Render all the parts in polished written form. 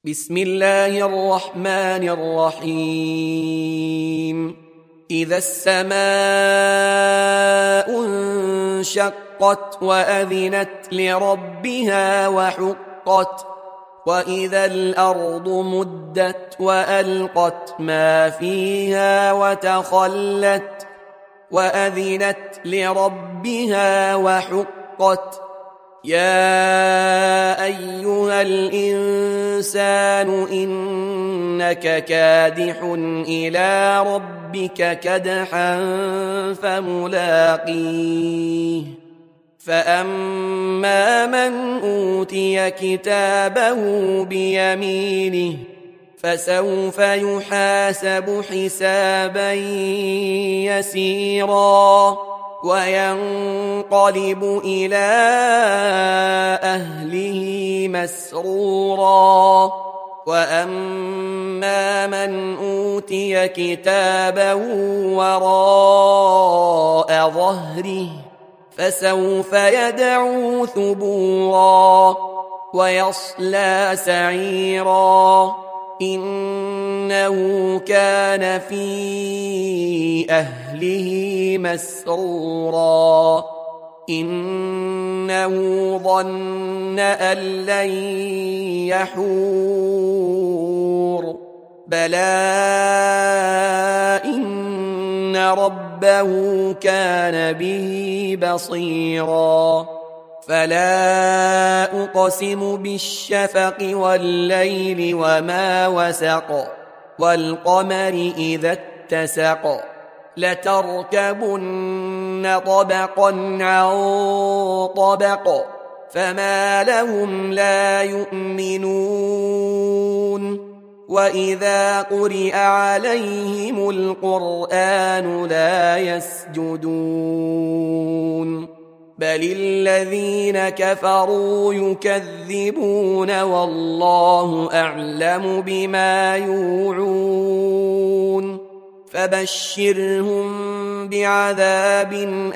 بسم الله الرحمن الرحيم إذا السماء انشقت وأذنت لربها وحقت وإذا الأرض مدت وألقت ما فيها وتخلت وأذنت لربها وحقت يا أيها الإنسان إنك كادح إلى ربك كدحا فملاقيه فأما من أوتي كتابه بيمينه فسوف يحاسب حسابا يسيرا وينقلب إلى أهله مسرورا وأما من أوتي كتابه وراء ظهره فسوف يدعو ثبورا ويصلى سعيرا إنه كان في أهله مسرورا إنه ظن أن لن يحور بلى إن ربه كان به بصيرا فلا أقسم بالشفق والليل وما وسق والقمر إذا اتسق لتركبن طبقا عن طبق فما لهم لا يؤمنون وإذا قرئ عليهم القرآن لا يسجدون بل الذين كفروا يكذبون والله أعلم بما يوعون فبشرهم بعذاب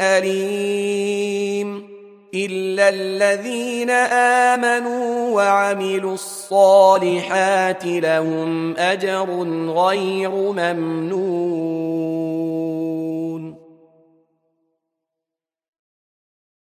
أليم إلا الذين آمنوا وعملوا الصالحات لهم أجر غير ممنون.